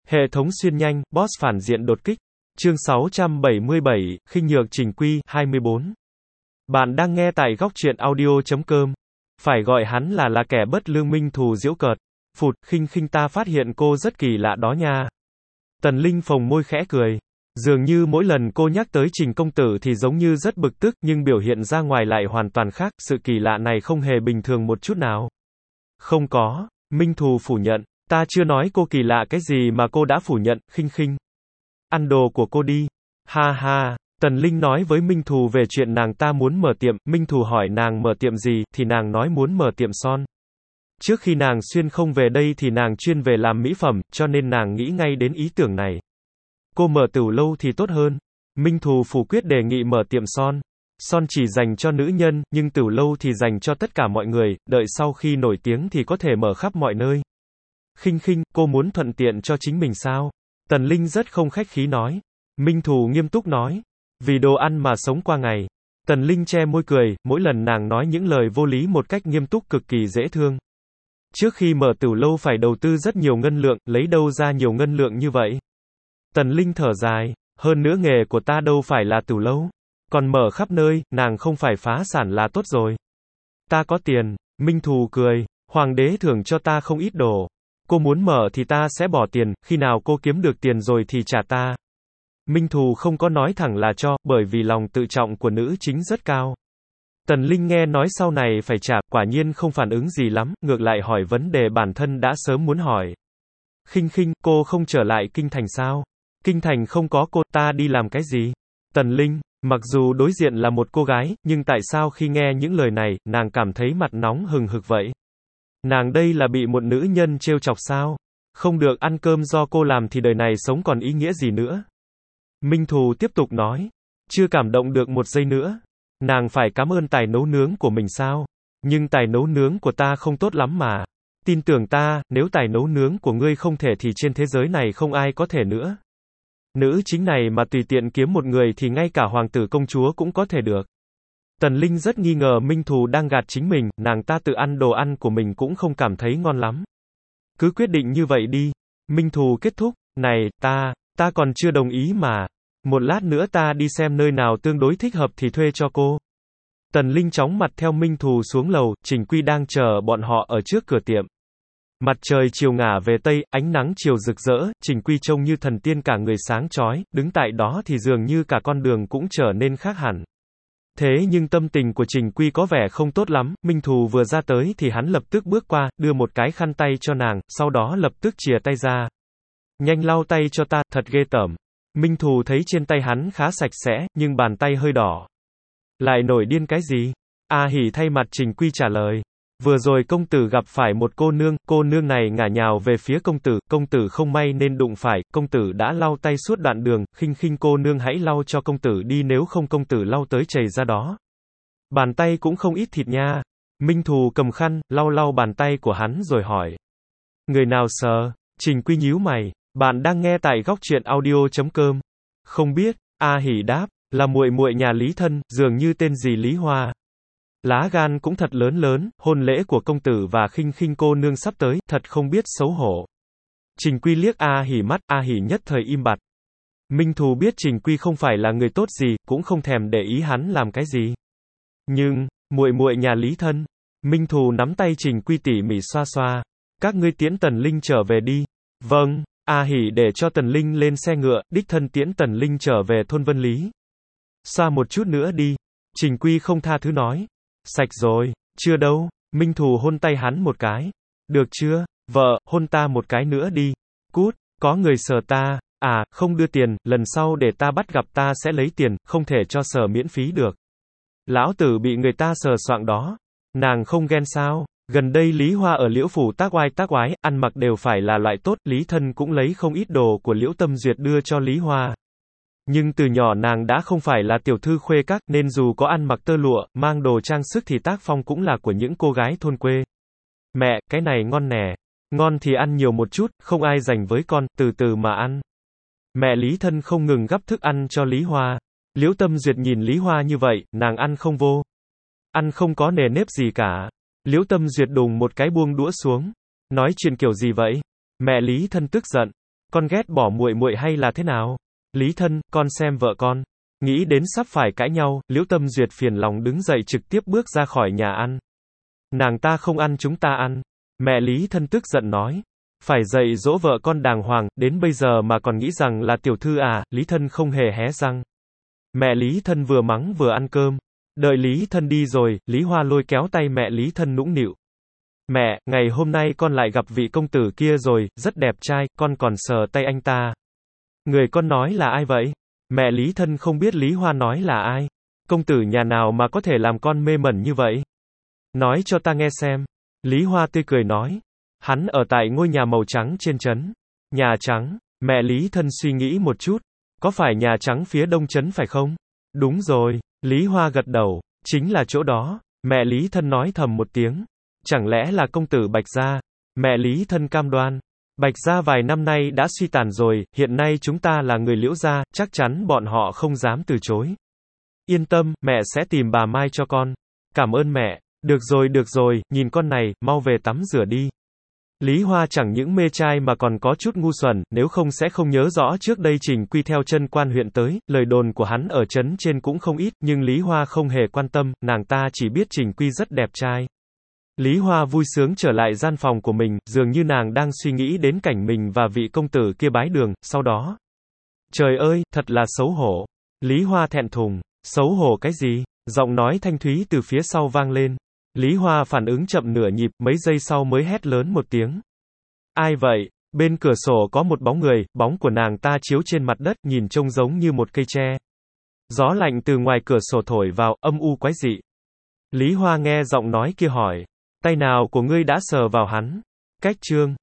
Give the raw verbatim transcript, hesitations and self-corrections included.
Hệ thống xuyên nhanh, boss phản diện đột kích. Chương sáu trăm bảy mươi bảy, khinh nhược Trình Quy, hai mươi bốn. Bạn đang nghe tại góc truyện audio chấm com. Phải gọi hắn là là kẻ bất lương. Minh Thù giễu cợt. Phụt, khinh khinh ta phát hiện cô rất kỳ lạ đó nha. Tần Linh phồng môi khẽ cười. Dường như mỗi lần cô nhắc tới Trình công tử thì giống như rất bực tức, nhưng biểu hiện ra ngoài lại hoàn toàn khác, sự kỳ lạ này không hề bình thường một chút nào. Không có, Minh Thù phủ nhận. Ta chưa nói cô kỳ lạ cái gì mà cô đã phủ nhận, khinh khinh. Ăn đồ của cô đi. Ha ha, Tần Linh nói với Minh Thù về chuyện nàng ta muốn mở tiệm, Minh Thù hỏi nàng mở tiệm gì, thì nàng nói muốn mở tiệm son. Trước khi nàng xuyên không về đây thì nàng chuyên về làm mỹ phẩm, cho nên nàng nghĩ ngay đến ý tưởng này. Cô mở tửu lâu thì tốt hơn. Minh Thù phủ quyết đề nghị mở tiệm son. Son chỉ dành cho nữ nhân, nhưng tửu lâu thì dành cho tất cả mọi người, đợi sau khi nổi tiếng thì có thể mở khắp mọi nơi. Khinh khinh, cô muốn thuận tiện cho chính mình sao? Tần Linh rất không khách khí nói. Minh Thù nghiêm túc nói. Vì đồ ăn mà sống qua ngày. Tần Linh che môi cười, mỗi lần nàng nói những lời vô lý một cách nghiêm túc cực kỳ dễ thương. Trước khi mở tửu lâu phải đầu tư rất nhiều ngân lượng, lấy đâu ra nhiều ngân lượng như vậy? Tần Linh thở dài, hơn nữa nghề của ta đâu phải là tửu lâu. Còn mở khắp nơi, nàng không phải phá sản là tốt rồi. Ta có tiền. Minh Thù cười, hoàng đế thưởng cho ta không ít đồ. Cô muốn mở thì ta sẽ bỏ tiền, khi nào cô kiếm được tiền rồi thì trả ta. Minh Thù không có nói thẳng là cho, bởi vì lòng tự trọng của nữ chính rất cao. Tần Linh nghe nói sau này phải trả, quả nhiên không phản ứng gì lắm, ngược lại hỏi vấn đề bản thân đã sớm muốn hỏi. Khinh khinh, cô không trở lại kinh thành sao? Kinh thành không có cô, ta đi làm cái gì? Tần Linh, mặc dù đối diện là một cô gái, nhưng tại sao khi nghe những lời này, nàng cảm thấy mặt nóng hừng hực vậy? Nàng đây là bị một nữ nhân trêu chọc sao? Không được ăn cơm do cô làm thì đời này sống còn ý nghĩa gì nữa? Minh Thù tiếp tục nói. Chưa cảm động được một giây nữa. Nàng phải cảm ơn tài nấu nướng của mình sao? Nhưng tài nấu nướng của ta không tốt lắm mà. Tin tưởng ta, nếu tài nấu nướng của ngươi không thể thì trên thế giới này không ai có thể nữa. Nữ chính này mà tùy tiện kiếm một người thì ngay cả hoàng tử công chúa cũng có thể được. Tần Linh rất nghi ngờ Minh Thù đang gạt chính mình, nàng ta tự ăn đồ ăn của mình cũng không cảm thấy ngon lắm. Cứ quyết định như vậy đi. Minh Thù kết thúc, này, ta, ta còn chưa đồng ý mà. Một lát nữa ta đi xem nơi nào tương đối thích hợp thì thuê cho cô. Tần Linh chóng mặt theo Minh Thù xuống lầu, Trình Quy đang chờ bọn họ ở trước cửa tiệm. Mặt trời chiều ngả về tây, ánh nắng chiều rực rỡ, Trình Quy trông như thần tiên cả người sáng chói, đứng tại đó thì dường như cả con đường cũng trở nên khác hẳn. Thế nhưng tâm tình của Trình Quy có vẻ không tốt lắm, Minh Thù vừa ra tới thì hắn lập tức bước qua, đưa một cái khăn tay cho nàng, sau đó lập tức chìa tay ra. Nhanh lau tay cho ta, thật ghê tởm. Minh Thù thấy trên tay hắn khá sạch sẽ, nhưng bàn tay hơi đỏ. Lại nổi điên cái gì? A Hỉ thay mặt Trình Quy trả lời. Vừa rồi công tử gặp phải một cô nương, cô nương này ngả nhào về phía công tử, công tử không may nên đụng phải, công tử đã lau tay suốt đoạn đường, khinh khinh cô nương hãy lau cho công tử đi nếu không công tử lau tới chảy ra đó. Bàn tay cũng không ít thịt nha. Minh Thù cầm khăn, lau lau bàn tay của hắn rồi hỏi. Người nào sờ? Trình Quy nhíu mày. Bạn đang nghe tại góc truyện audio chấm com. Không biết, A Hỉ đáp, là muội muội nhà Lý Thân, dường như tên gì Lý Hoa. Lá gan cũng thật lớn lớn, hôn lễ của công tử và khinh khinh cô nương sắp tới, thật không biết xấu hổ. Trình Quy liếc A Hỉ mắt, A Hỉ nhất thời im bặt. Minh Thù biết Trình Quy không phải là người tốt gì, cũng không thèm để ý hắn làm cái gì. Nhưng, muội muội nhà Lý Thân. Minh Thù nắm tay Trình Quy tỉ mỉ xoa xoa. Các ngươi tiễn Tần Linh trở về đi. Vâng. A Hỉ để cho Tần Linh lên xe ngựa, đích thân tiễn Tần Linh trở về thôn Vân Lý. Xoa một chút nữa đi. Trình Quy không tha thứ nói. Sạch rồi, chưa đâu. Minh Thù hôn tay hắn một cái. Được chưa? Vợ, hôn ta một cái nữa đi. Cút, có người sờ ta. À, không đưa tiền, lần sau để ta bắt gặp ta sẽ lấy tiền, không thể cho sờ miễn phí được. Lão tử bị người ta sờ soạng đó. Nàng không ghen sao? Gần đây Lý Hoa ở Liễu Phủ tác oai tác oái, ăn mặc đều phải là loại tốt, Lý Thân cũng lấy không ít đồ của Liễu Tâm Duyệt đưa cho Lý Hoa. Nhưng từ nhỏ nàng đã không phải là tiểu thư khuê các, nên dù có ăn mặc tơ lụa, mang đồ trang sức thì tác phong cũng là của những cô gái thôn quê. Mẹ, cái này ngon nè. Ngon thì ăn nhiều một chút, không ai dành với con, từ từ mà ăn. Mẹ Lý Thân không ngừng gắp thức ăn cho Lý Hoa. Liễu Tâm Duyệt nhìn Lý Hoa như vậy, nàng ăn không vô. Ăn không có nề nếp gì cả. Liễu Tâm Duyệt đùng một cái buông đũa xuống. Nói chuyện kiểu gì vậy? Mẹ Lý Thân tức giận. Con ghét bỏ muội muội hay là thế nào? Lý thân, con xem vợ con. Nghĩ đến sắp phải cãi nhau, Liễu Tâm Duyệt phiền lòng đứng dậy trực tiếp bước ra khỏi nhà ăn. Nàng ta không ăn chúng ta ăn. Mẹ Lý thân tức giận nói. Phải dạy dỗ vợ con đàng hoàng, đến bây giờ mà còn nghĩ rằng là tiểu thư à, Lý thân không hề hé răng. Mẹ Lý thân vừa mắng vừa ăn cơm. Đợi Lý thân đi rồi, Lý Hoa lôi kéo tay mẹ Lý thân nũng nịu. Mẹ, ngày hôm nay con lại gặp vị công tử kia rồi, rất đẹp trai, con còn sờ tay anh ta. Người con nói là ai vậy? Mẹ Lý thân không biết Lý Hoa nói là ai. Công tử nhà nào mà có thể làm con mê mẩn như vậy? Nói cho ta nghe xem. Lý Hoa tươi cười nói. Hắn ở tại ngôi nhà màu trắng trên trấn. Nhà trắng, mẹ Lý thân suy nghĩ một chút. Có phải nhà trắng phía đông trấn phải không? Đúng rồi, Lý Hoa gật đầu. Chính là chỗ đó. Mẹ Lý thân nói thầm một tiếng. Chẳng lẽ là công tử Bạch Gia? Mẹ Lý thân cam đoan. Bạch Gia vài năm nay đã suy tàn rồi, hiện nay chúng ta là người Liễu gia, chắc chắn bọn họ không dám từ chối. Yên tâm, mẹ sẽ tìm bà Mai cho con. Cảm ơn mẹ. Được rồi được rồi, nhìn con này, mau về tắm rửa đi. Lý Hoa chẳng những mê trai mà còn có chút ngu xuẩn, nếu không sẽ không nhớ rõ trước đây Trình Quy theo chân quan huyện tới, lời đồn của hắn ở trấn trên cũng không ít, nhưng Lý Hoa không hề quan tâm, nàng ta chỉ biết Trình Quy rất đẹp trai. Lý Hoa vui sướng trở lại gian phòng của mình, dường như nàng đang suy nghĩ đến cảnh mình và vị công tử kia bái đường, sau đó. Trời ơi, thật là xấu hổ. Lý Hoa thẹn thùng. Xấu hổ cái gì? Giọng nói thanh thúy từ phía sau vang lên. Lý Hoa phản ứng chậm nửa nhịp, mấy giây sau mới hét lớn một tiếng. Ai vậy? Bên cửa sổ có một bóng người, bóng của nàng ta chiếu trên mặt đất, nhìn trông giống như một cây tre. Gió lạnh từ ngoài cửa sổ thổi vào, âm u quái dị. Lý Hoa nghe giọng nói kia hỏi. Tay nào của ngươi đã sờ vào hắn? Cách chương.